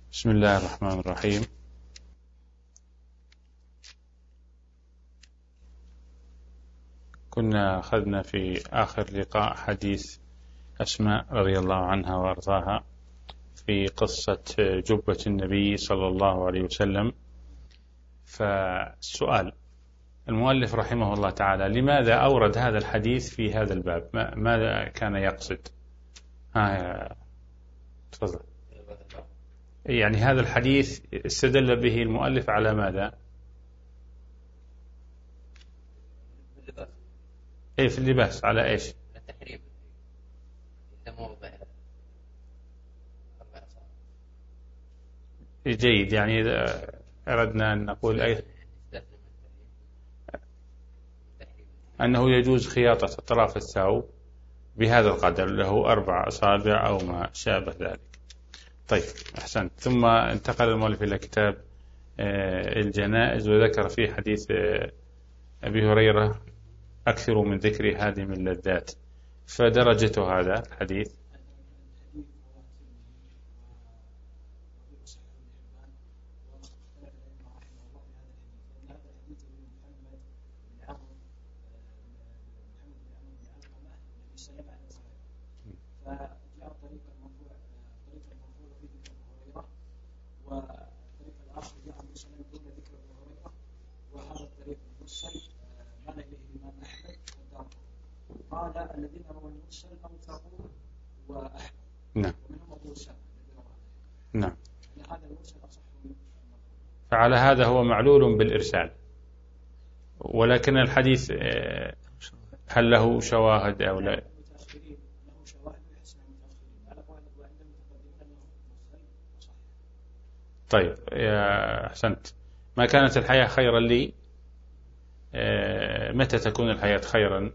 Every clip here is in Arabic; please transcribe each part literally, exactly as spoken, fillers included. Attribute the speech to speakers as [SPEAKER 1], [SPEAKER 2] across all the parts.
[SPEAKER 1] بسم الله الرحمن الرحيم. كنا أخذنا في آخر لقاء حديث أسماء رضي الله عنها وأرضاها في قصة جبة النبي صلى الله عليه وسلم. فالسؤال، المؤلف رحمه الله تعالى لماذا أورد هذا الحديث في هذا الباب؟ ماذا كان يقصد؟ ها تفضل. يعني هذا الحديث استدل به المؤلف على ماذا؟ ايه في اللباس، على ايش؟
[SPEAKER 2] التحريم.
[SPEAKER 1] جيد، يعني إذا أردنا أن نقول أي أنه يجوز خياطة أطراف الثوب بهذا القدر، له أربع أصابع أو ما شابه ذلك. طيب أحسنت. ثم انتقل المؤلف إلى كتاب الجنائز وذكر في حديث أبي هريرة أكثر من ذكر هادم اللذات، فدرجته هذا الحديث
[SPEAKER 3] قال الذين رووا المرسل أوثقوا وأحمد.
[SPEAKER 1] نعم.
[SPEAKER 3] ومنهم أبو أسامة.
[SPEAKER 1] نعم.
[SPEAKER 3] هذا المرسل أصح من.
[SPEAKER 1] فعلى هذا هو معلول بالإرسال، ولكن الحديث هل له شواهد أو لا؟
[SPEAKER 3] له شواهد ويحسن المتأخرين على قول وعند المتقدمين له مرسل صحيح.
[SPEAKER 1] طيب يا أحسنت. ما كانت الحياة خيرا لي؟ متى تكون الحياة خيرا؟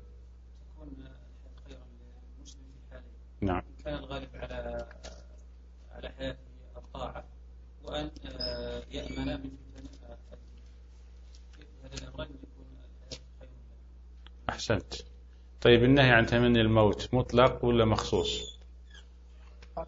[SPEAKER 1] نعم.
[SPEAKER 3] كان الغالب على على حياته الطاعة، وأن يأمن من فتنة هذا الأمرين يكون الحياة خير.
[SPEAKER 1] أحسنت. طيب النهي عن تمني الموت مطلق ولا مخصوص؟
[SPEAKER 3] قال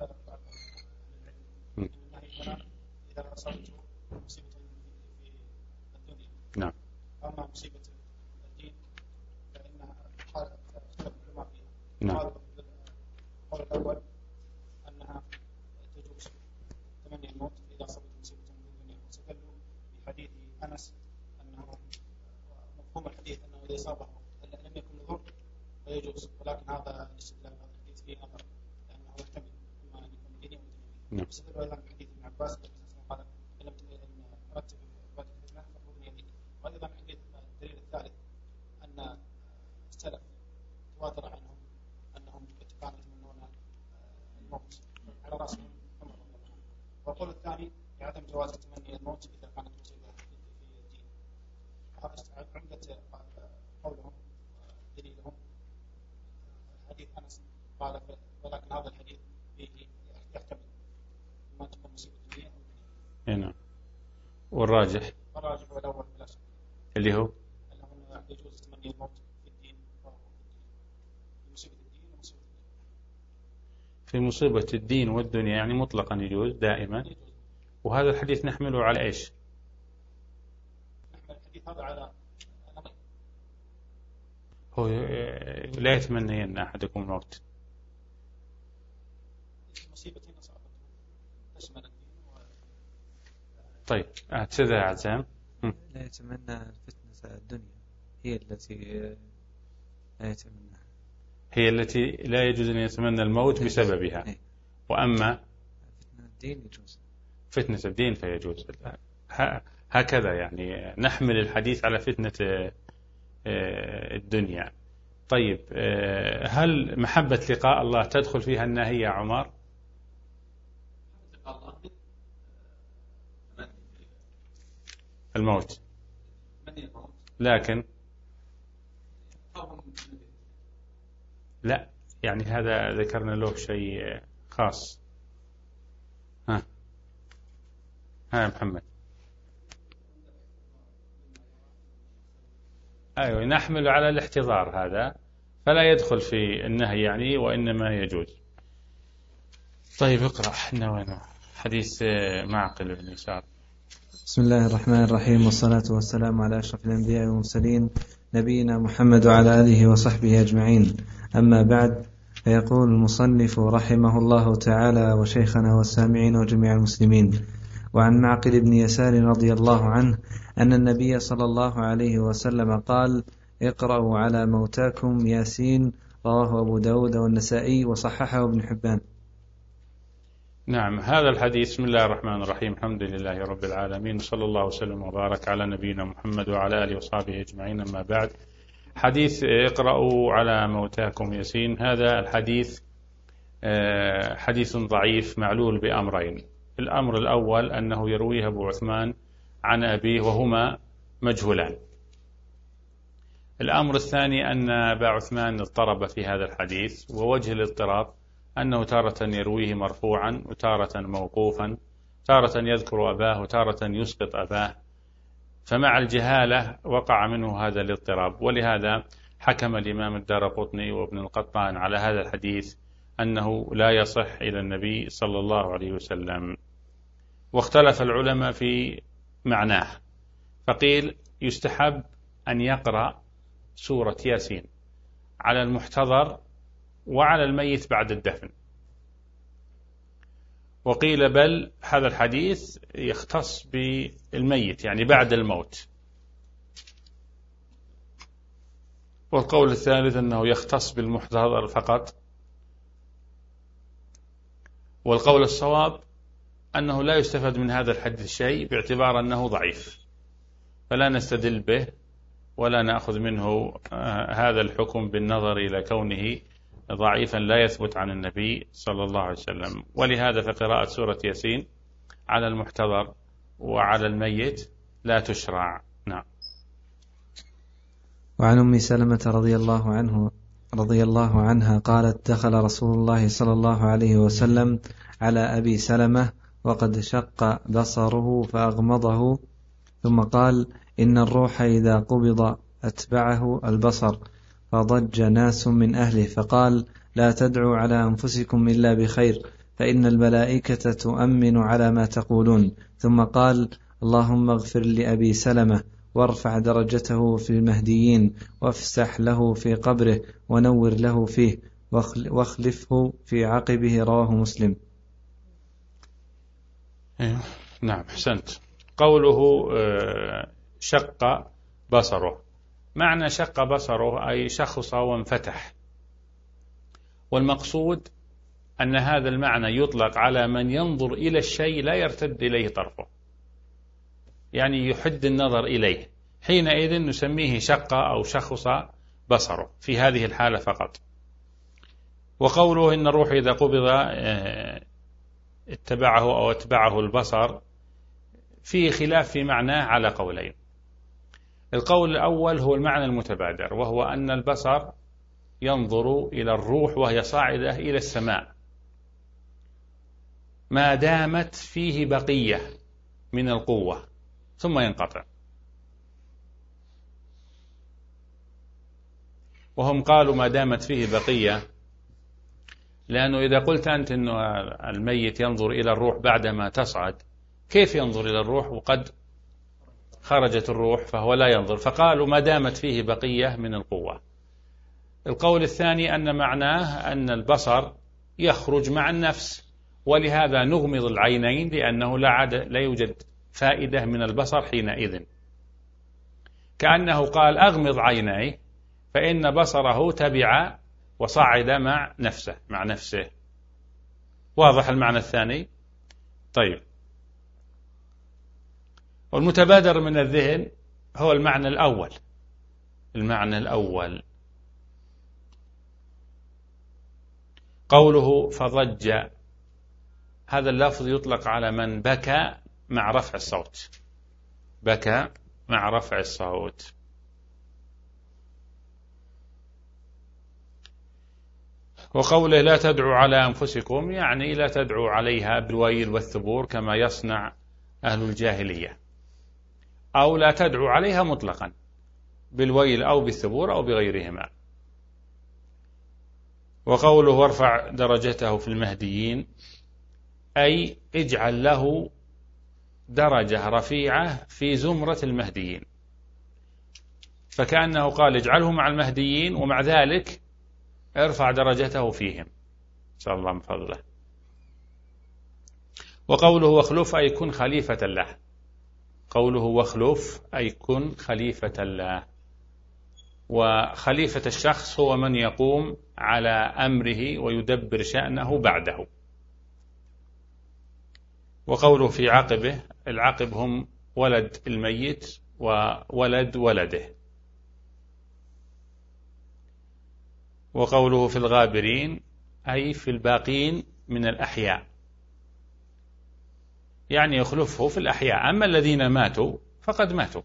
[SPEAKER 3] النهي إذا أصابته مصيبة في الدنيا.
[SPEAKER 1] نعم.
[SPEAKER 3] أما مصيبة الدين فإنها حالة اختلف العلماء فيها.
[SPEAKER 1] نعم.
[SPEAKER 3] القول الأول أنها تجوز تمني الموت إذا أصابت مصيبة في الدنيا، واستدلوا بحديث أنس أنه مفهوم الحديث أنه إذا أصابه لم يكن ضر فيجوز، ولكن هذا الاستدلال هذا الحديث فيه نظر لأنه يحتمل إما أن يكون ديني أو دنيوي. استدلوا أيضا بحديث ابن عباس قال إن لم نرتب وجه الفتنة فهو يدين. وأيضا حديث الدليل الثالث أن السلف تواتر عنهم أنهم كانوا يتمنون الموت على رأسهم عمر رضي الله عنه. والقول الثاني بعدم جواز تمني الموت إذا كانت مصيبة في الدين. هذا عمدة قولهم دليلهم حديث أنس قال، ولكن هذا الحديث يحتمل ما تكون مصيبة الدنيا أو الدنيا.
[SPEAKER 1] نعم. والراجح؟
[SPEAKER 3] الراجح والأول بلا شك
[SPEAKER 1] اللي هو
[SPEAKER 3] أنه يجوز تمني الموت في الدين
[SPEAKER 1] في مصيبة الدين والدنيا، يعني مطلقا يجوز دائما. وهذا الحديث نحمله على إيش؟
[SPEAKER 3] نحمل الحديث هذا على
[SPEAKER 1] هو لا يتمنى أن أحدكم الموت.
[SPEAKER 3] مصيبة أصابته تشمل الدين.
[SPEAKER 1] طيب أعتذر يا عزام.
[SPEAKER 4] لا يتمنى فتنة الدنيا، هي التي لا يتمنى،
[SPEAKER 1] هي التي لا يجوز أن يتمنى الموت بسببها. وأما
[SPEAKER 4] فتنة الدين يجوز.
[SPEAKER 1] فتنة الدين فيجوز. هكذا يعني نحمل الحديث على فتنة الدنيا. طيب هل محبة لقاء الله تدخل فيها النهي يا عمر؟ الموت، لكن لا، يعني هذا ذكرنا له شيء خاص. ها ها محمد. أيوة، نحمل على الاحتضار هذا، فلا يدخل في النهي يعني، وإنما يجوز. طيب اقرأ، احنا وين حديث معقل بن يسار.
[SPEAKER 4] بسم الله الرحمن الرحيم، والصلاة والسلام على أشرف الأنبياء والمرسلين نبينا محمد وعلى آله وصحبه أجمعين. أما بعد، فيقول المصنف رحمه الله تعالى وشيخنا والسامعين وجميع المسلمين: وعن معقل بن يسار رضي الله عنه أن النبي صلى الله عليه وسلم قال: اقرأوا على موتاكم ياسين. رواه أبو داود والنسائي وصححه ابن حبان.
[SPEAKER 1] نعم، هذا الحديث. بسم الله الرحمن الرحيم، الحمد لله رب العالمين، صلى الله وسلم وبارك على نبينا محمد وعلى آله وصحبه أجمعين. أما بعد، حديث اقرأوا على موتاكم ياسين، هذا الحديث حديث ضعيف معلول بأمرين. الأمر الأول أنه يرويه أبو عثمان عن أبيه وهما مجهولان. الأمر الثاني أن أبا عثمان اضطرب في هذا الحديث، ووجه الاضطراب أنه تارة يرويه مرفوعا وتارة موقوفا، تارة يذكر أباه وتارة يسقط أباه، فمع الجهالة وقع منه هذا الاضطراب. ولهذا حكم الإمام الدارقطني وابن القطان على هذا الحديث أنه لا يصح إلى النبي صلى الله عليه وسلم. واختلف العلماء في معناه، فقيل يستحب أن يقرأ سورة ياسين على المحتضر وعلى الميت بعد الدفن، وقيل بل هذا الحديث يختص بالميت يعني بعد الموت. والقول الثالث أنه يختص بالمحتضر فقط. والقول الصواب أنه لا يستفاد من هذا الحديث شيء باعتبار أنه ضعيف، فلا نستدل به ولا نأخذ منه هذا الحكم بالنظر إلى كونه ضعيفا لا يثبت عن النبي صلى الله عليه وسلم. ولهذا فقراءة سورة ياسين على المحتضر وعلى الميت لا تشرع. نعم.
[SPEAKER 4] وعن أم سلمة رضي الله عنه رضي الله عنها قالت: دخل رسول الله صلى الله عليه وسلم على أبي سلمة وقد شق بصره فأغمضه، ثم قال: إن الروح إذا قبض أتبعه البصر. فضج ناس من أهله فقال: لا تدعوا على أنفسكم إلا بخير، فإن الملائكة تؤمن على ما تقولون. ثم قال: اللهم اغفر لأبي سلمة وارفع درجته في المهديين، وافسح له في قبره ونور له فيه، واخلفه في عقبه. رواه مسلم.
[SPEAKER 1] نعم، أحسنت. قوله شق بصره، معنى شق بصره أي شخص وانفتح، والمقصود أن هذا المعنى يطلق على من ينظر إلى الشيء لا يرتد إليه طرفه، يعني يحد النظر إليه، حينئذ نسميه شق أو شخص بصره في هذه الحالة فقط. وقوله إن الروح إذا قبض اتبعه أو اتبعه البصر فيه خلاف في معناه على قولين. القول الأول هو المعنى المتبادر، وهو أن البصر ينظر إلى الروح وهي صاعدة إلى السماء ما دامت فيه بقية من القوة ثم ينقطع. وهم قالوا ما دامت فيه بقية، لأنه إذا قلت أنت أن الميت ينظر إلى الروح بعدما تصعد، كيف ينظر إلى الروح وقد خرجت الروح؟ فهو لا ينظر، فقالوا ما دامت فيه بقية من القوة. القول الثاني أن معناه أن البصر يخرج مع النفس، ولهذا نغمض العينين لأنه لا, عاد لا يوجد فائدة من البصر حينئذ، كأنه قال أغمض عينيه فإن بصره تبع وصعد مع نفسه مع نفسه. واضح المعنى الثاني؟ طيب، والمتبادر من الذهن هو المعنى الأول. المعنى الأول قوله فضج، هذا اللفظ يطلق على من بكى مع رفع الصوت، بكى مع رفع الصوت. وقوله لا تدعوا على أنفسكم يعني لا تدعوا عليها بالويل والثبور كما يصنع أهل الجاهلية، أو لا تدعوا عليها مطلقا بالويل أو بالثبور أو بغيرهما. وقوله وارفع درجته في المهديين أي اجعل له درجة رفيعة في زمرة المهديين، فكأنه قال اجعله مع المهديين ومع ذلك ارفع درجته فيهم، صلى الله من فضله. وقوله واخلف أي كن خليفة له، قوله واخلف أي كن خليفة له، وخليفة الشخص هو من يقوم على أمره ويدبر شأنه بعده. وقوله في عقبه، العقب هم ولد الميت وولد ولده. وقوله في الغابرين أي في الباقين من الأحياء، يعني يخلفه في الأحياء، أما الذين ماتوا فقد ماتوا.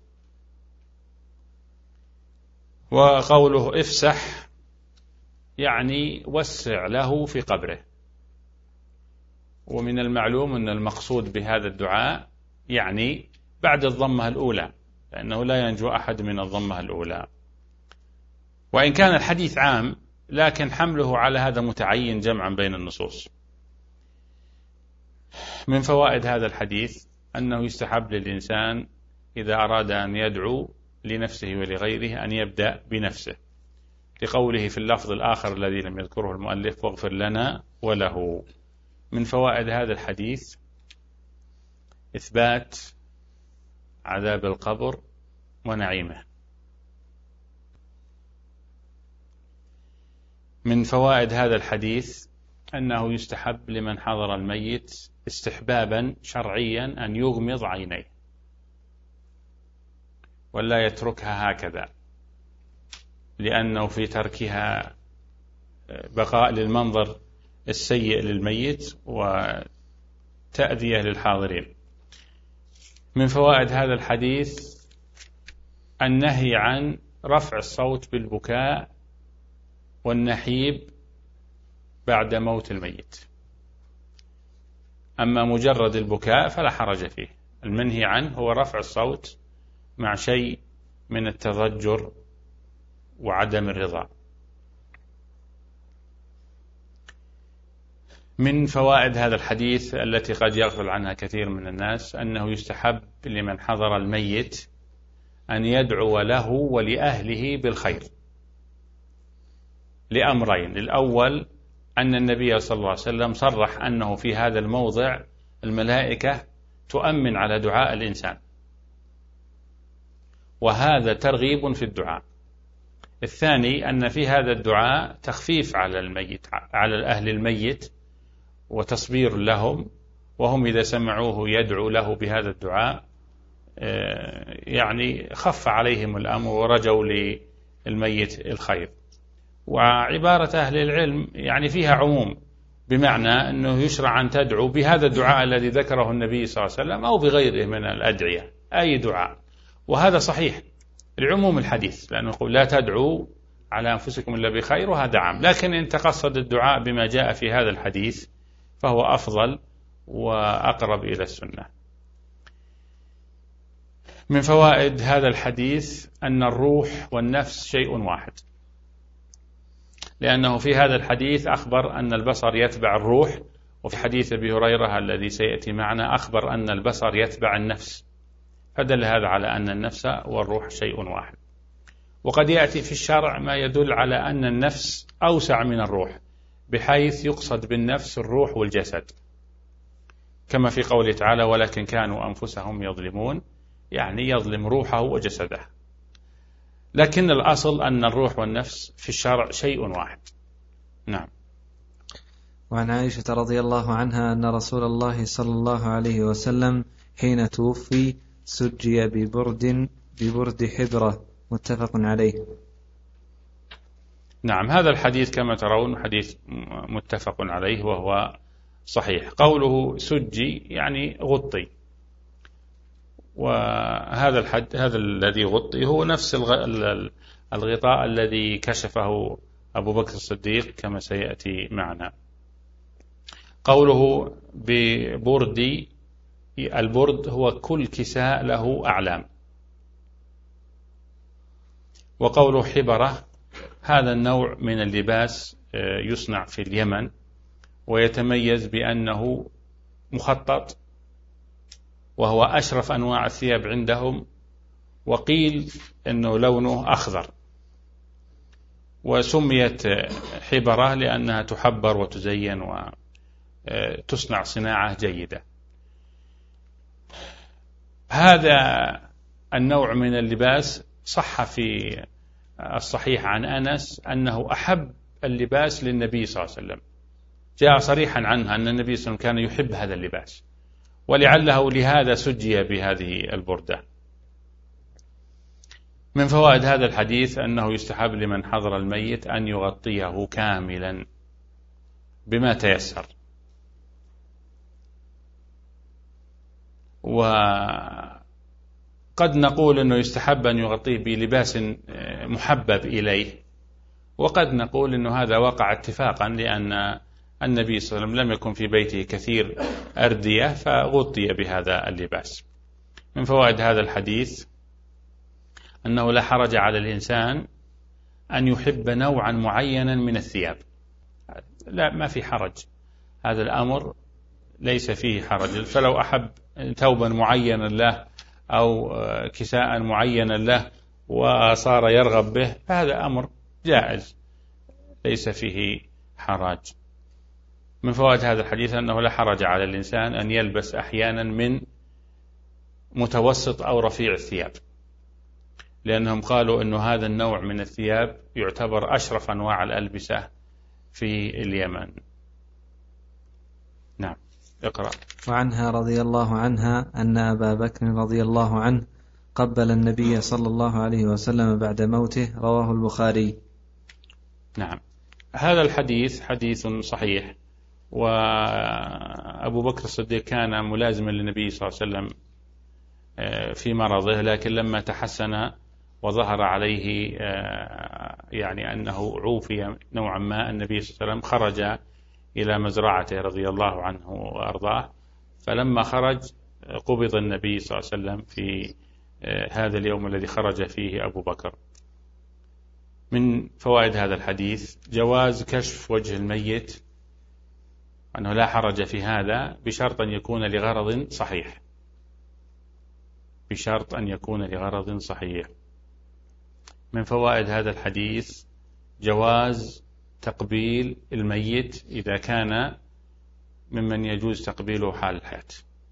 [SPEAKER 1] وقوله افسح يعني وسع له في قبره، ومن المعلوم أن المقصود بهذا الدعاء يعني بعد الضمة الأولى، لأنه لا ينجو أحد من الضمة الأولى. وإن كان الحديث عام لكن حمله على هذا متعين جمعا بين النصوص. من فوائد هذا الحديث أنه يستحب للإنسان إذا أراد أن يدعو لنفسه ولغيره أن يبدأ بنفسه، لقوله في اللفظ الآخر الذي لم يذكره المؤلف واغفر لنا وله. من فوائد هذا الحديث إثبات عذاب القبر ونعيمه. من فوائد هذا الحديث أنه يستحب لمن حضر الميت استحبابا شرعيا أن يغمض عينيه ولا يتركها هكذا، لأنه في تركها بقاء للمنظر السيء للميت وتأذية للحاضرين. من فوائد هذا الحديث النهي عن رفع الصوت بالبكاء والنحيب بعد موت الميت، أما مجرد البكاء فلا حرج فيه. المنهي عنه هو رفع الصوت مع شيء من التضجر وعدم الرضا. من فوائد هذا الحديث التي قد يغفل عنها كثير من الناس أنه يستحب لمن حضر الميت أن يدعو له ولأهله بالخير لأمرين. الأول أن النبي صلى الله عليه وسلم صرح أنه في هذا الموضع الملائكة تؤمن على دعاء الإنسان، وهذا ترغيب في الدعاء. الثاني أن في هذا الدعاء تخفيف على الميت، على أهل الميت، وتصبير لهم، وهم إذا سمعوه يدعو له بهذا الدعاء يعني خف عليهم الأمر ورجوا للميت الخير. وعبارة أهل العلم يعني فيها عموم، بمعنى أنه يشرع أن تدعو بهذا الدعاء الذي ذكره النبي صلى الله عليه وسلم أو بغيره من الأدعية، أي دعاء، وهذا صحيح لعموم الحديث، لأنه يقول لا تدعوا على أنفسكم إلا بخير، وهذا عام. لكن إن تقصد الدعاء بما جاء في هذا الحديث فهو أفضل وأقرب إلى السنة. من فوائد هذا الحديث أن الروح والنفس شيء واحد، لأنه في هذا الحديث أخبر أن البصر يتبع الروح، وفي حديث أبي هريرة الذي سيأتي معنا أخبر أن البصر يتبع النفس، فدل هذا على أن النفس والروح شيء واحد. وقد يأتي في الشرع ما يدل على أن النفس أوسع من الروح، بحيث يقصد بالنفس الروح والجسد، كما في قوله تعالى ولكن كانوا أنفسهم يظلمون، يعني يظلم روحه وجسده. لكن الأصل أن الروح والنفس في الشرع شيء واحد. نعم.
[SPEAKER 4] وعن عائشة رضي الله عنها أن رسول الله صلى الله عليه وسلم حين توفي سجي ببرد ببرد حبرة، متفق عليه.
[SPEAKER 1] نعم، هذا الحديث كما ترون حديث متفق عليه وهو صحيح. قوله سجي يعني غطي، وهذا الحد هذا الذي غطي هو نفس الغطاء الذي كشفه أبو بكر الصديق كما سيأتي معنا. قوله ببردي، البرد هو كل كساء له أعلام. وقوله حبرة هذا النوع من اللباس يصنع في اليمن، ويتميز بأنه مخطط وهو أشرف أنواع الثياب عندهم، وقيل أنه لونه أخضر، وسميت حبرة لأنها تحبر وتزين وتصنع صناعة جيدة. هذا النوع من اللباس صح في الصحيح عن أنس أنه أحب اللباس للنبي صلى الله عليه وسلم، جاء صريحا عنه أن النبي صلى الله عليه وسلم كان يحب هذا اللباس، ولعله لهذا سجي بهذه البردة. من فوائد هذا الحديث أنه يستحب لمن حضر الميت أن يغطيه كاملا بما تيسر، وقد نقول أنه يستحب أن يغطيه بلباس محبب إليه، وقد نقول أنه هذا وقع اتفاقا لأن النبي صلى الله عليه وسلم لم يكن في بيته كثير أردية فغطي بهذا اللباس. من فوائد هذا الحديث أنه لا حرج على الإنسان أن يحب نوعا معينا من الثياب، لا ما في حرج، هذا الأمر ليس فيه حرج. فلو أحب ثوبا معينا له أو كساء معينا له وصار يرغب به فهذا أمر جائز ليس فيه حرج. من فوائد هذا الحديث أنه لا حرج على الإنسان أن يلبس أحيانا من متوسط أو رفيع الثياب، لأنهم قالوا أن هذا النوع من الثياب يعتبر أشرف أنواع الألبسة في اليمن. نعم اقرأ.
[SPEAKER 4] وعنها رضي الله عنها أن أبا بكر رضي الله عنه قبل النبي صلى الله عليه وسلم بعد موته، رواه البخاري.
[SPEAKER 1] نعم هذا الحديث حديث صحيح، وأبو بكر الصديق كان ملازما للنبي صلى الله عليه وسلم في مرضه، لكن لما تحسن وظهر عليه يعني أنه عوفي نوعا ما النبي صلى الله عليه وسلم خرج إلى مزرعته رضي الله عنه وأرضاه، فلما خرج قبض النبي صلى الله عليه وسلم في هذا اليوم الذي خرج فيه أبو بكر. من فوائد هذا الحديث جواز كشف وجه الميت، أنه لا حرج في هذا بشرط أن يكون لغرض صحيح، بشرط أن يكون لغرض صحيح. من فوائد هذا الحديث جواز تقبيل الميت إذا كان ممن يجوز تقبيله حال الحياة.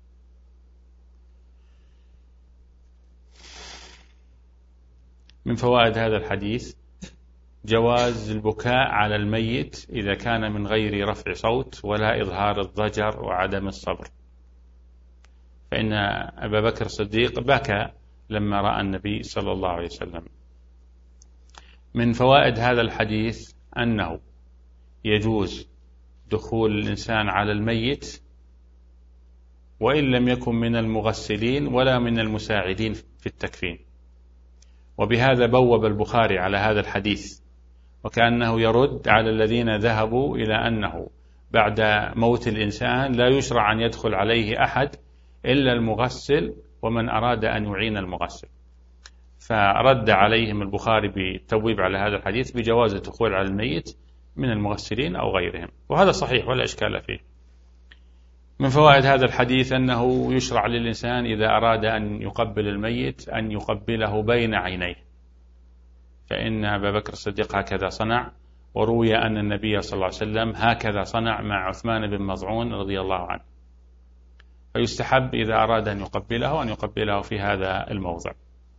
[SPEAKER 1] من فوائد هذا الحديث جواز البكاء على الميت إذا كان من غير رفع صوت ولا إظهار الضجر وعدم الصبر، فإن أبا بكر الصديق بكى لما رأى النبي صلى الله عليه وسلم. من فوائد هذا الحديث أنه يجوز دخول الإنسان على الميت وإن لم يكن من المغسلين ولا من المساعدين في التكفين، وبهذا بوب البخاري على هذا الحديث، وكأنه يرد على الذين ذهبوا إلى أنه بعد موت الإنسان لا يشرع أن يدخل عليه أحد إلا المغسل ومن أراد أن يعين المغسل، فرد عليهم البخاري بالتبويب على هذا الحديث بجواز الدخول على الميت من المغسلين أو غيرهم، وهذا صحيح ولا إشكال فيه. من فوائد هذا الحديث أنه يشرع للإنسان إذا أراد أن يقبل الميت أن يقبله بين عينيه، فإن أبا بكر الصديق هكذا صنع، وروي أن النبي صلى الله عليه وسلم هكذا صنع مع عثمان بن مظعون رضي الله عنه، فيستحب إذا أراد أن يقبله أن يقبله في هذا الموضع.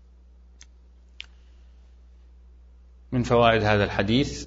[SPEAKER 1] من فوائد هذا الحديث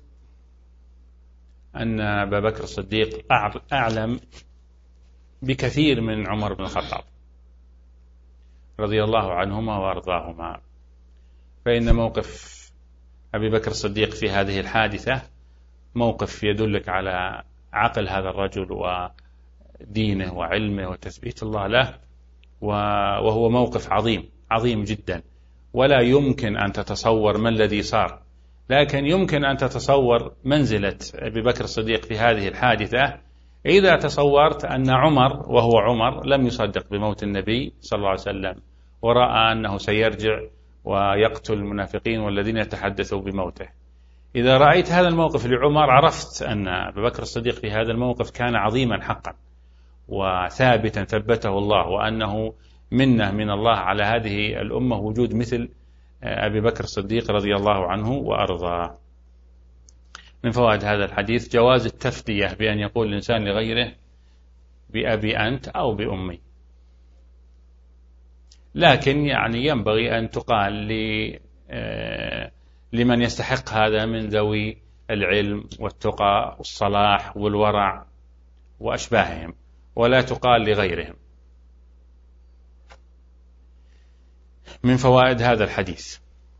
[SPEAKER 1] أن أبا بكر الصديق أعلم بكثير من عمر بن الخطاب رضي الله عنهما وأرضاهما، فإن موقف أبي بكر الصديق في هذه الحادثة موقف يدلك على عقل هذا الرجل ودينه وعلمه وتثبيت الله له، وهو موقف عظيم عظيم جدا، ولا يمكن أن تتصور ما الذي صار، لكن يمكن أن تتصور منزلة أبي بكر الصديق في هذه الحادثة إذا تصورت أن عمر وهو عمر لم يصدق بموت النبي صلى الله عليه وسلم، ورأى أنه سيرجع ويقتل المنافقين والذين يتحدثوا بموته. إذا رأيت هذا الموقف لعمر عرفت أن أبي بكر الصديق في هذا الموقف كان عظيما حقا، وثابتا ثبته الله، وأنه منة من الله على هذه الأمة وجود مثل أبي بكر الصديق رضي الله عنه وأرضاه. من فوائد هذا الحديث جواز التفدية بأن يقول الإنسان لغيره بأبي أنت أو بأمي، لكن يعني ينبغي أن تقال لمن يستحق هذا من ذوي العلم والتقى والصلاح والورع وأشباههم، ولا تقال لغيرهم. من فوائد هذا الحديث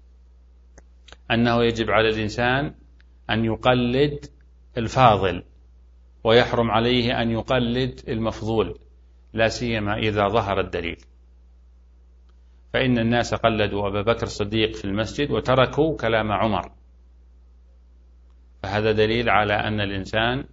[SPEAKER 1] أنه يجب على الإنسان أن يقلد الفاضل، ويحرم عليه أن يقلد المفضول، لا سيما إذا ظهر الدليل. فإن الناس قلدوا أبا بكر الصديق في المسجد وتركوا كلام عمر، فهذا دليل على أن الإنسان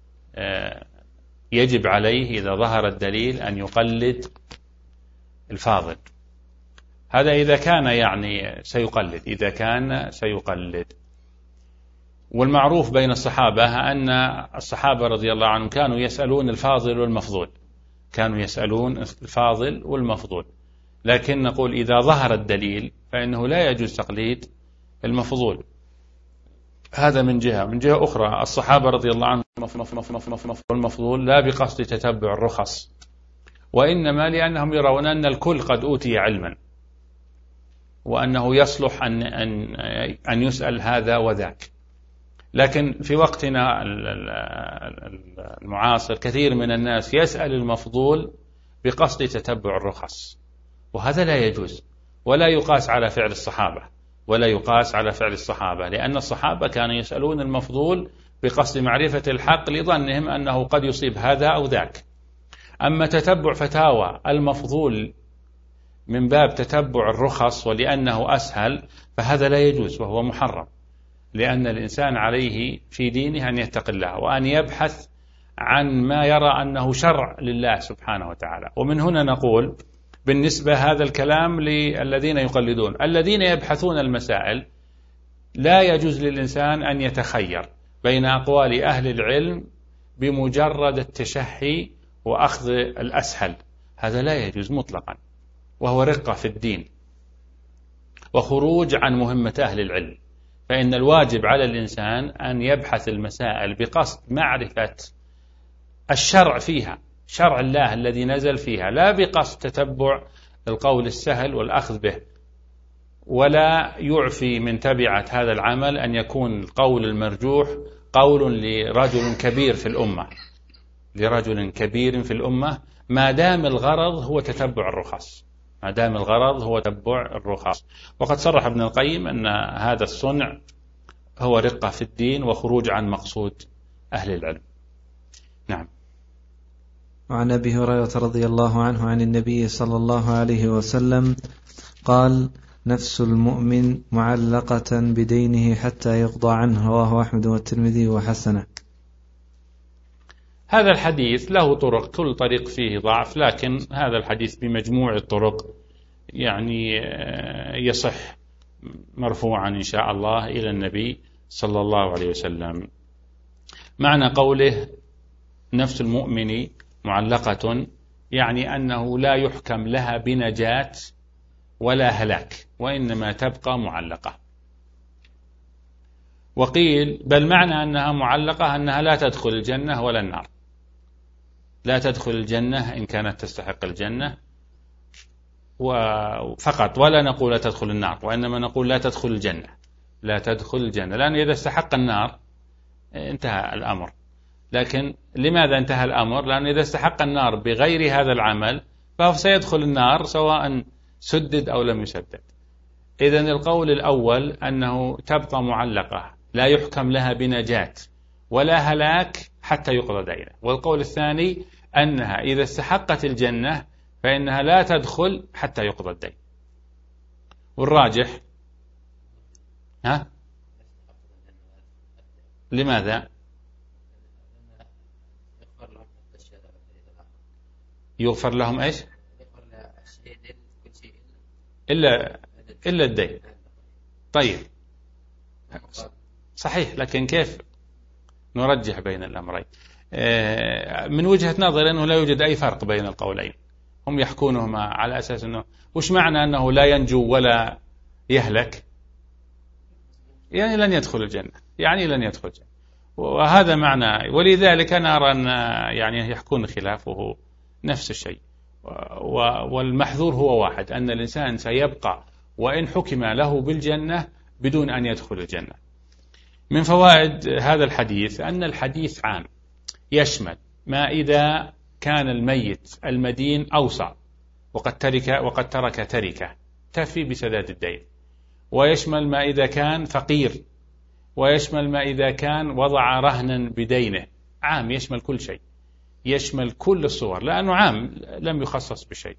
[SPEAKER 1] يجب عليه إذا ظهر الدليل أن يقلد الفاضل. هذا إذا كان يعني سيقلد إذا كان سيقلد والمعروف بين الصحابة أن الصحابة رضي الله عنهم كانوا يسألون الفاضل والمفضول، كانوا يسألون الفاضل والمفضول، لكن نقول إذا ظهر الدليل فإنه لا يجوز تقليد المفضول. هذا من جهة. من جهة أخرى الصحابة رضي الله عنهم والمفضول لا بقصد تتبع الرخص، وإنما لأنهم يرون أن الكل قد أوتي علما، وأنه يصلح أن, أن, أن يسأل هذا وذاك. لكن في وقتنا المعاصر كثير من الناس يسأل المفضول بقصد تتبع الرخص، وهذا لا يجوز، ولا يقاس على فعل الصحابة ولا يقاس على فعل الصحابة لأن الصحابة كانوا يسألون المفضول بقصد معرفة الحق لظنهم أنه قد يصيب هذا أو ذاك. أما تتبع فتاوى المفضول من باب تتبع الرخص ولأنه أسهل فهذا لا يجوز وهو محرم، لأن الإنسان عليه في دينه أن يتقي الله وأن يبحث عن ما يرى أنه شرع لله سبحانه وتعالى. ومن هنا نقول بالنسبة هذا الكلام للذين يقلدون، الذين يبحثون المسائل لا يجوز للإنسان أن يتخير بين أقوال أهل العلم بمجرد التشهي وأخذ الأسهل، هذا لا يجوز مطلقا، وهو رقة في الدين وخروج عن مهمة أهل العلم. فإن الواجب على الإنسان أن يبحث المسائل بقصد معرفة الشرع فيها، شرع الله الذي نزل فيها، لا بقصد تتبع القول السهل والأخذ به. ولا يعفي من تبعة هذا العمل أن يكون القول المرجوح قول لرجل كبير في الأمة لرجل كبير في الأمة ما دام الغرض هو تتبع الرخص ما دام الغرض هو تتبع الرخص. وقد صرح ابن القيم أن هذا الصنع هو رقة في الدين وخروج عن مقصود أهل العلم. نعم.
[SPEAKER 4] وعن أبي هريرة رضي الله عنه عن النبي صلى الله عليه وسلم قال: نفس المؤمن معلقة بدينه حتى يقضى عنه، رواه أحمد والترمذي وحسنه.
[SPEAKER 1] هذا الحديث له طرق، كل طريق فيه ضعف، لكن هذا الحديث بمجموع الطرق يعني يصح مرفوعا إن شاء الله إلى النبي صلى الله عليه وسلم. معنى قوله نفس المؤمن معلقة يعني أنه لا يحكم لها بنجاة ولا هلاك، وإنما تبقى معلقة. وقيل بل معنى أنها معلقة أنها لا تدخل الجنة ولا النار، لا تدخل الجنة إن كانت تستحق الجنة فقط، ولا نقول لا تدخل النار، وإنما نقول لا تدخل الجنة لا تدخل الجنة لأن إذا استحق النار انتهى الأمر. لكن لماذا انتهى الأمر؟ لأن إذا استحق النار بغير هذا العمل فهو سيدخل النار سواء سدد أو لم يسدد. إذن القول الأول أنه تبقى معلقة لا يحكم لها بنجاة ولا هلاك حتى يقضى دينه، والقول الثاني أنها إذا استحقت الجنة فإنها لا تدخل حتى يقضى الدين. والراجح ها؟ لماذا؟ يغفر لهم إيش؟ إلا إلا الدين. طيب صحيح، لكن كيف نرجح بين الأمرين؟ من وجهة نظر أنه لا يوجد أي فرق بين القولين، هم يحكونهما على أساس أنه وش معنى أنه لا ينجو ولا يهلك؟ يعني لن يدخل الجنة، يعني لن يدخل الجنة، وهذا معنى. ولذلك أنا أرى أن يعني يحكون خلافه نفس الشيء، والمحذور هو واحد، أن الإنسان سيبقى وإن حكم له بالجنة بدون أن يدخل الجنة. من فوائد هذا الحديث أن الحديث عام، يشمل ما إذا كان الميت المدين أوصى وقد ترك وقد ترك تركة تفي بسداد الدين، ويشمل ما إذا كان فقير، ويشمل ما إذا كان وضع رهنا بدينه، عام يشمل كل شيء، يشمل كل الصور، لأنه عام لم يخصص بشيء.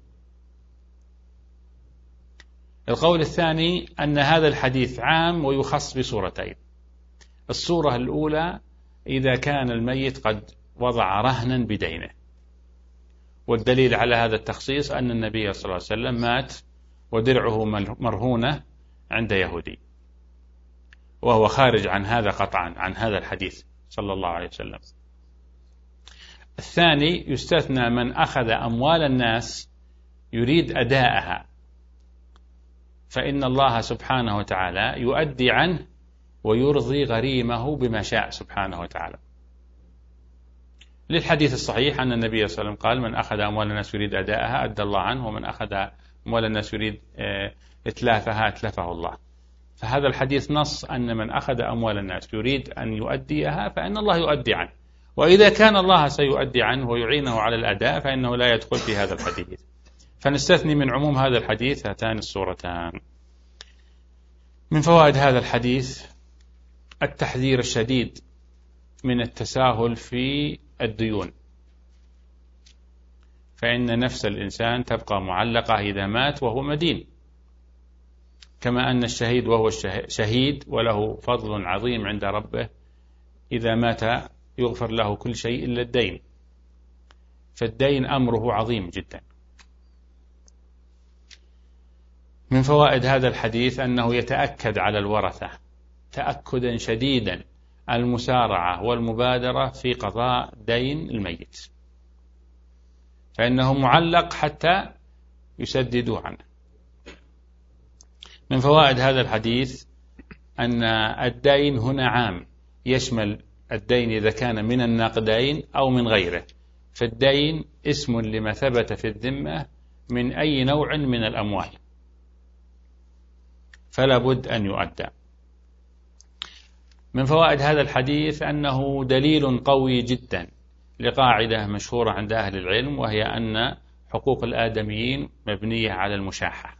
[SPEAKER 1] القول الثاني أن هذا الحديث عام ويخص بصورتين. الصورة الأولى إذا كان الميت قد وضع رهنا بدينه، والدليل على هذا التخصيص أن النبي صلى الله عليه وسلم مات ودرعه مرهونة عند يهودي، وهو خارج عن هذا قطعا، عن هذا الحديث صلى الله عليه وسلم. الثاني يستثنى من أخذ أموال الناس يريد أداءها، فإن الله سبحانه وتعالى يؤدي عنه ويرضي غريمه بما شاء سبحانه وتعالى، للحديث الصحيح أن النبي صلى الله عليه وسلم قال: من أخذ أموال الناس يريد أداءها أدى الله عنه، ومن أخذ أموال الناس يريد إتلافها أتلفه الله. فهذا الحديث نص أن من أخذ أموال الناس يريد أن يؤديها فإن الله يؤدي عنه، وإذا كان الله سيؤدي عنه ويعينه على الأداء فإنه لا يدخل في هذا الحديث. فنستثني من عموم هذا الحديث هاتان الصورتان. من فوائد هذا الحديث التحذير الشديد من التساهل في الديون، فإن نفس الإنسان تبقى معلقة إذا مات وهو مدين، كما أن الشهيد وهو شهيد وله فضل عظيم عند ربه إذا مات يغفر له كل شيء إلا الدين، فالدين أمره عظيم جدا. من فوائد هذا الحديث أنه يتأكد على الورثة تأكدا شديدا المسارعة والمبادرة في قضاء دين الميت، فإنه معلق حتى يسددوا عنه. من فوائد هذا الحديث أن الدين هنا عام، يشمل الدين إذا كان من الناقدين أو من غيره، فالدين اسم لما ثبت في الذمة من أي نوع من الأموال، فلا بد أن يؤدى. من فوائد هذا الحديث أنه دليل قوي جدا لقاعدة مشهورة عند أهل العلم، وهي أن حقوق الآدميين مبنية على المشاحة.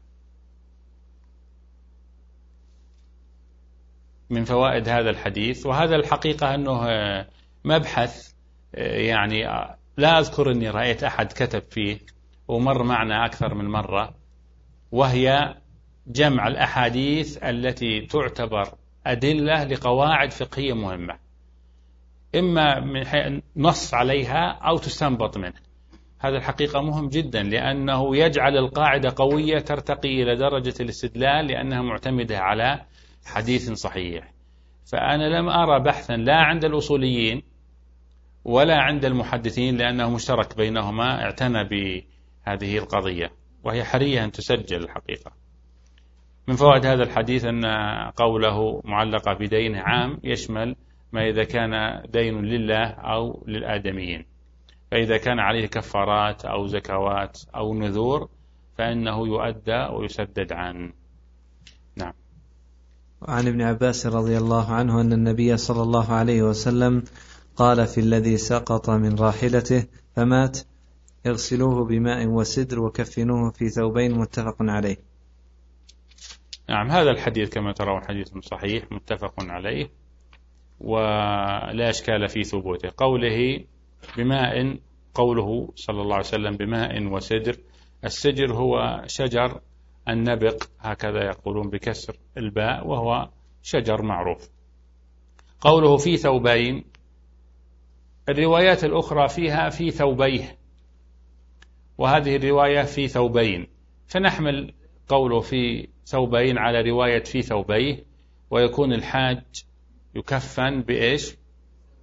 [SPEAKER 1] من فوائد هذا الحديث، وهذا الحقيقة أنه مبحث يعني لا أذكر أني رأيت أحد كتب فيه ومر معنا أكثر من مرة، وهي جمع الأحاديث التي تعتبر أدلة لقواعد فقهية مهمة، إما من نص عليها أو تستنبط منه. هذا الحقيقة مهم جدا، لأنه يجعل القاعدة قوية ترتقي إلى درجة الاستدلال، لأنها معتمدة على حديث صحيح. فأنا لم أرى بحثا لا عند الأصوليين ولا عند المحدثين، لأنه مشترك بينهما، اعتنى بهذه القضية، وهي حرية أن تسجل الحقيقة. من فوائد هذا الحديث أن قوله معلقة بدين عام، يشمل ما إذا كان دين لله أو للآدميين، فإذا كان عليه كفارات أو زكوات أو نذور فإنه يؤدى ويسدد عنه. نعم.
[SPEAKER 4] عن ابن عباس رضي الله عنه أن النبي صلى الله عليه وسلم قال في الذي سقط من راحلته فمات: اغسلوه بماء وسدر وكفنوه في ثوبين، متفق عليه.
[SPEAKER 1] نعم، هذا الحديث كما ترون حديث صحيح متفق عليه ولا إشكال في ثبوته. قوله بماء، قوله صلى الله عليه وسلم بماء وسدر، السدر هو شجر النبق، هكذا يقولون بكسر الباء، وهو شجر معروف. قوله في ثوبين، الروايات الأخرى فيها في ثوبيه، وهذه الرواية في ثوبين، فنحمل قوله في ثوبين على رواية في ثوبيه، ويكون الحاج يكفن بإيش؟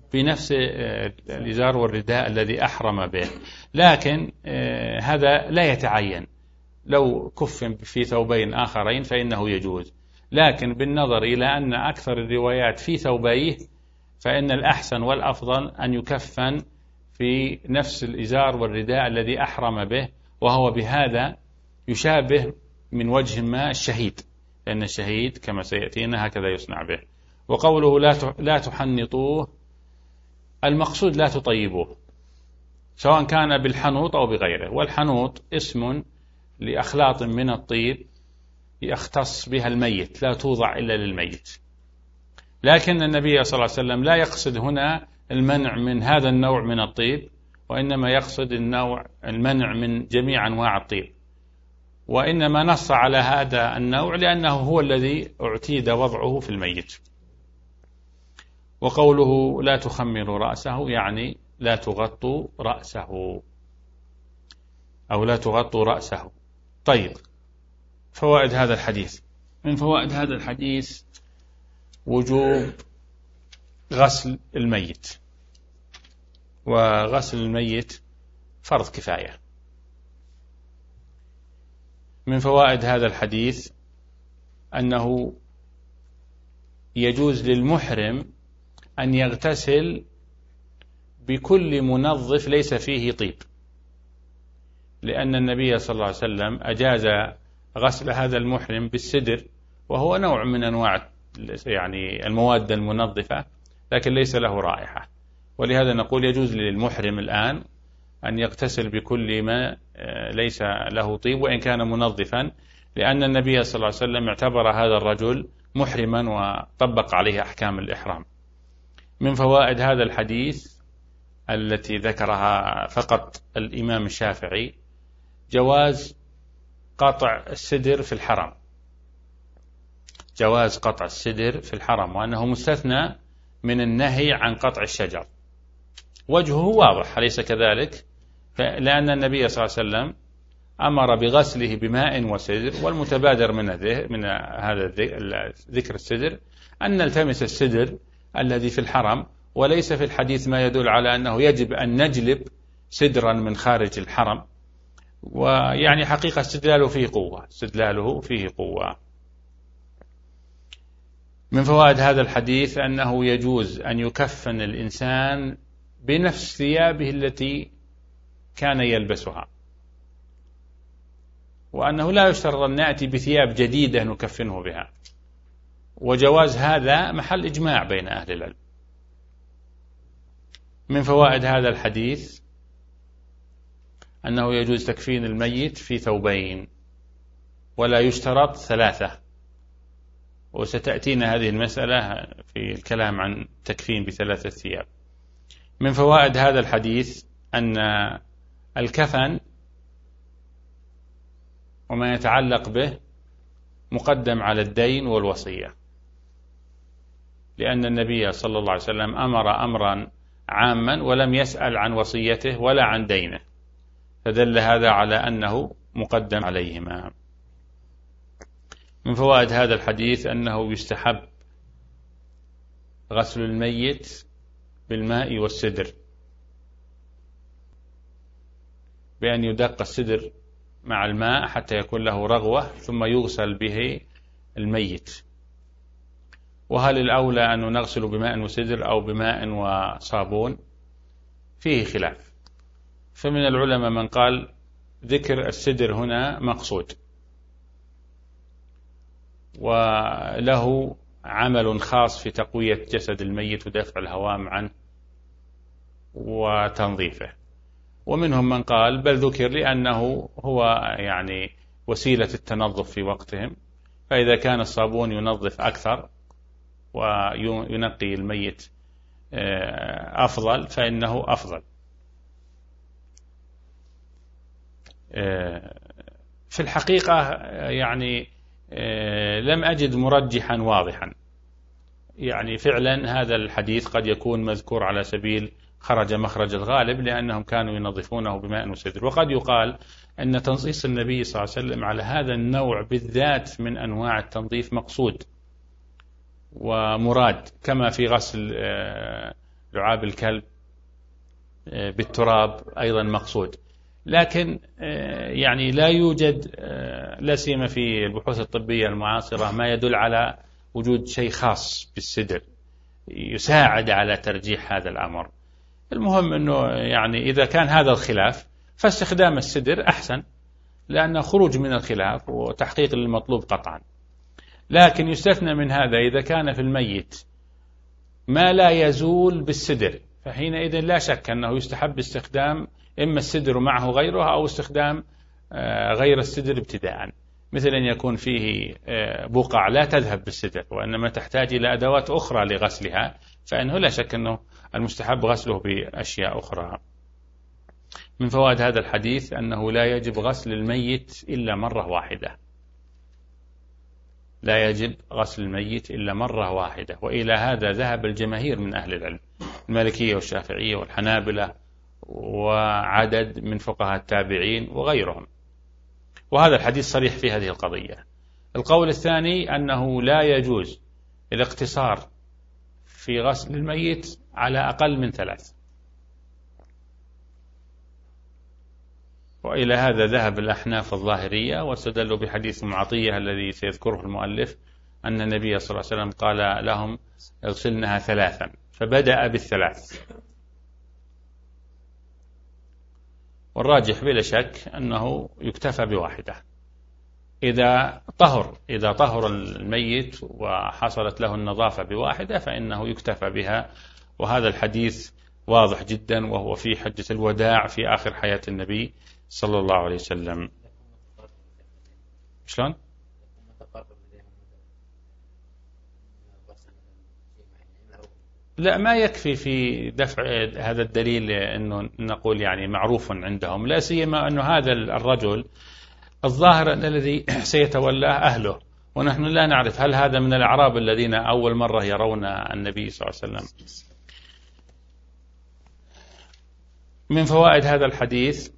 [SPEAKER 1] بنفس الإزار والرداء الذي أحرم به، لكن هذا لا يتعين. لو كفن في ثوبين آخرين فإنه يجوز، لكن بالنظر إلى أن أكثر الروايات في ثوبيه فإن الأحسن والأفضل أن يكفن في نفس الإزار والرداء الذي أحرم به، وهو بهذا يشابه من وجه ما الشهيد، لأن الشهيد كما سيأتينا هكذا يصنع به. وقوله لا تحنطوه، المقصود لا تطيبوه، سواء كان بالحنوط أو بغيره. والحنوط اسم لأخلاط من الطيب يختص بها الميت، لا توضع إلا للميت. لكن النبي صلى الله عليه وسلم لا يقصد هنا المنع من هذا النوع من الطيب، وإنما يقصد النوع المنع من جميع أنواع الطيب، وإنما نص على هذا النوع لأنه هو الذي اعتيد وضعه في الميت. وقوله لا تخمروا رأسه يعني لا تغطوا رأسه أو لا تغطوا رأسه. طيب، فوائد هذا الحديث. من فوائد هذا الحديث وجوب غسل الميت، وغسل الميت فرض كفاية. من فوائد هذا الحديث أنه يجوز للمحرم أن يغتسل بكل منظف ليس فيه طيب، لأن النبي صلى الله عليه وسلم أجاز غسل هذا المحرم بالسدر، وهو نوع من أنواع يعني المواد المنظفة، لكن ليس له رائحة. ولهذا نقول يجوز للمحرم الآن أن يغتسل بكل ما ليس له طيب وإن كان منظفا، لأن النبي صلى الله عليه وسلم اعتبر هذا الرجل محرما وطبق عليه أحكام الإحرام. من فوائد هذا الحديث التي ذكرها فقط الإمام الشافعي جواز قطع السدر في الحرم، جواز قطع السدر في الحرم، وأنه مستثنى من النهي عن قطع الشجر. وجهه واضح أليس كذلك؟ لأن النبي صلى الله عليه وسلم أمر بغسله بماء وسدر، والمتبادر من من هذا ذكر السدر أن نلتمس السدر الذي في الحرم، وليس في الحديث ما يدل على أنه يجب أن نجلب سدرا من خارج الحرم. ويعني حقيقة استدلاله فيه قوة، استدلاله فيه قوة. من فوائد هذا الحديث أنه يجوز أن يكفن الإنسان بنفس ثيابه التي كان يلبسها، وأنه لا يشترط أن نأتي بثياب جديدة نكفنه بها، وجواز هذا محل إجماع بين أهل العلم. من فوائد هذا الحديث أنه يجوز تكفين الميت في ثوبين ولا يشترط ثلاثة، وستأتينا هذه المسألة في الكلام عن تكفين بثلاثة ثياب. من فوائد هذا الحديث أن الكفن وما يتعلق به مقدم على الدين والوصية، لأن النبي صلى الله عليه وسلم أمر أمرا عاما ولم يسأل عن وصيته ولا عن دينه، فدل هذا على أنه مقدم عليهما. من فوائد هذا الحديث أنه يستحب غسل الميت بالماء والسدر، بأن يدق السدر مع الماء حتى يكون له رغوة ثم يغسل به الميت. وهل الأولى أن نغسل بماء وسدر أو بماء وصابون؟ فيه خلاف، فمن العلماء من قال ذكر السدر هنا مقصود، وله عمل خاص في تقوية جسد الميت ودفع الهوام عنه وتنظيفه. ومنهم من قال بل ذكر لأنه هو يعني وسيلة التنظف في وقتهم، فإذا كان الصابون ينظف أكثر وينقي الميت أفضل فإنه أفضل. في الحقيقة يعني لم أجد مرجحا واضحا، يعني فعلا هذا الحديث قد يكون مذكور على سبيل خرج مخرج الغالب لأنهم كانوا ينظفونه بماء وسدر، وقد يقال أن تنصيص النبي صلى الله عليه وسلم على هذا النوع بالذات من أنواع التنظيف مقصود ومراد، كما في غسل لعاب الكلب بالتراب أيضا مقصود. لكن يعني لا يوجد لا سيما في البحوث الطبية المعاصرة ما يدل على وجود شيء خاص بالسدر يساعد على ترجيح هذا الأمر. المهم أنه يعني إذا كان هذا الخلاف فاستخدام السدر أحسن، لأنه خروج من الخلاف وتحقيق للمطلوب قطعا. لكن يستثنى من هذا إذا كان في الميت ما لا يزول بالسدر، فحينئذ لا شك أنه يستحب استخدام إما السدر معه غيره أو استخدام غير السدر ابتداء، مثل أن يكون فيه بقع لا تذهب بالسدر وإنما تحتاج إلى أدوات أخرى لغسلها، فإنه لا شك أنه المستحب غسله بأشياء أخرى. من فوائد هذا الحديث أنه لا يجب غسل الميت إلا مرة واحدة، لا يجب غسل الميت إلا مرة واحدة، وإلى هذا ذهب الجماهير من أهل العلم، المالكية والشافعية والحنابلة وعدد من فقهاء التابعين وغيرهم، وهذا الحديث صريح في هذه القضية. القول الثاني أنه لا يجوز الاقتصار في غسل الميت على أقل من ثلاث، وإلى هذا ذهب الأحناف الظاهرية واستدلوا بحديث معطية الذي سيذكره المؤلف أن النبي صلى الله عليه وسلم قال لهم اغسلنها ثلاثا، فبدأ بالثلاث. والراجح بلا شك أنه يكتفى بواحدة إذا طهر إذا طهر الميت وحصلت له النظافة بواحدة فإنه يكتفى بها، وهذا الحديث واضح جدا وهو في حجة الوداع في آخر حياة النبي صلى الله عليه وسلم. شلون؟ لا، ما يكفي في دفع هذا الدليل أنه نقول يعني معروف عندهم، لا سيما أنه هذا الرجل الظاهر أن الذي سيتولاه أهله، ونحن لا نعرف هل هذا من الأعراب الذين أول مرة يرون النبي صلى الله عليه وسلم. من فوائد هذا الحديث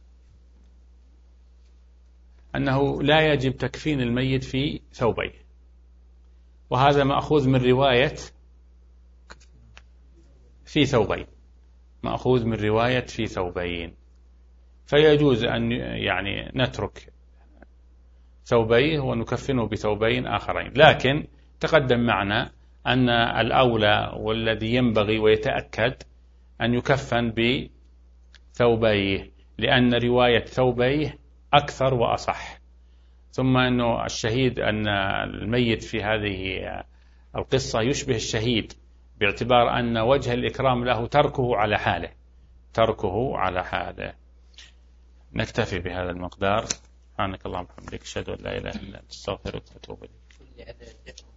[SPEAKER 1] أنه لا يجب تكفين الميت في ثوبيه، وهذا مأخوذ من رواية في ثوبين، مأخوذ من رواية في ثوبين، فيجوز أن يعني نترك ثوبيه ونكفنه بثوبين آخرين. لكن تقدم معنا أن الأولى والذي ينبغي ويتأكد أن يكفن بثوبيه، لأن رواية ثوبيه أكثر وأصح. ثم أنه الشهيد أن الميت في هذه القصة يشبه الشهيد، باعتبار أن وجه الإكرام له تركه على حاله تركه على حاله. نكتفي بهذا المقدار. سبحانك اللهم وبحمدك، أشهد أن لا إله إلا أنت، أستغفرك وأتوب إليك.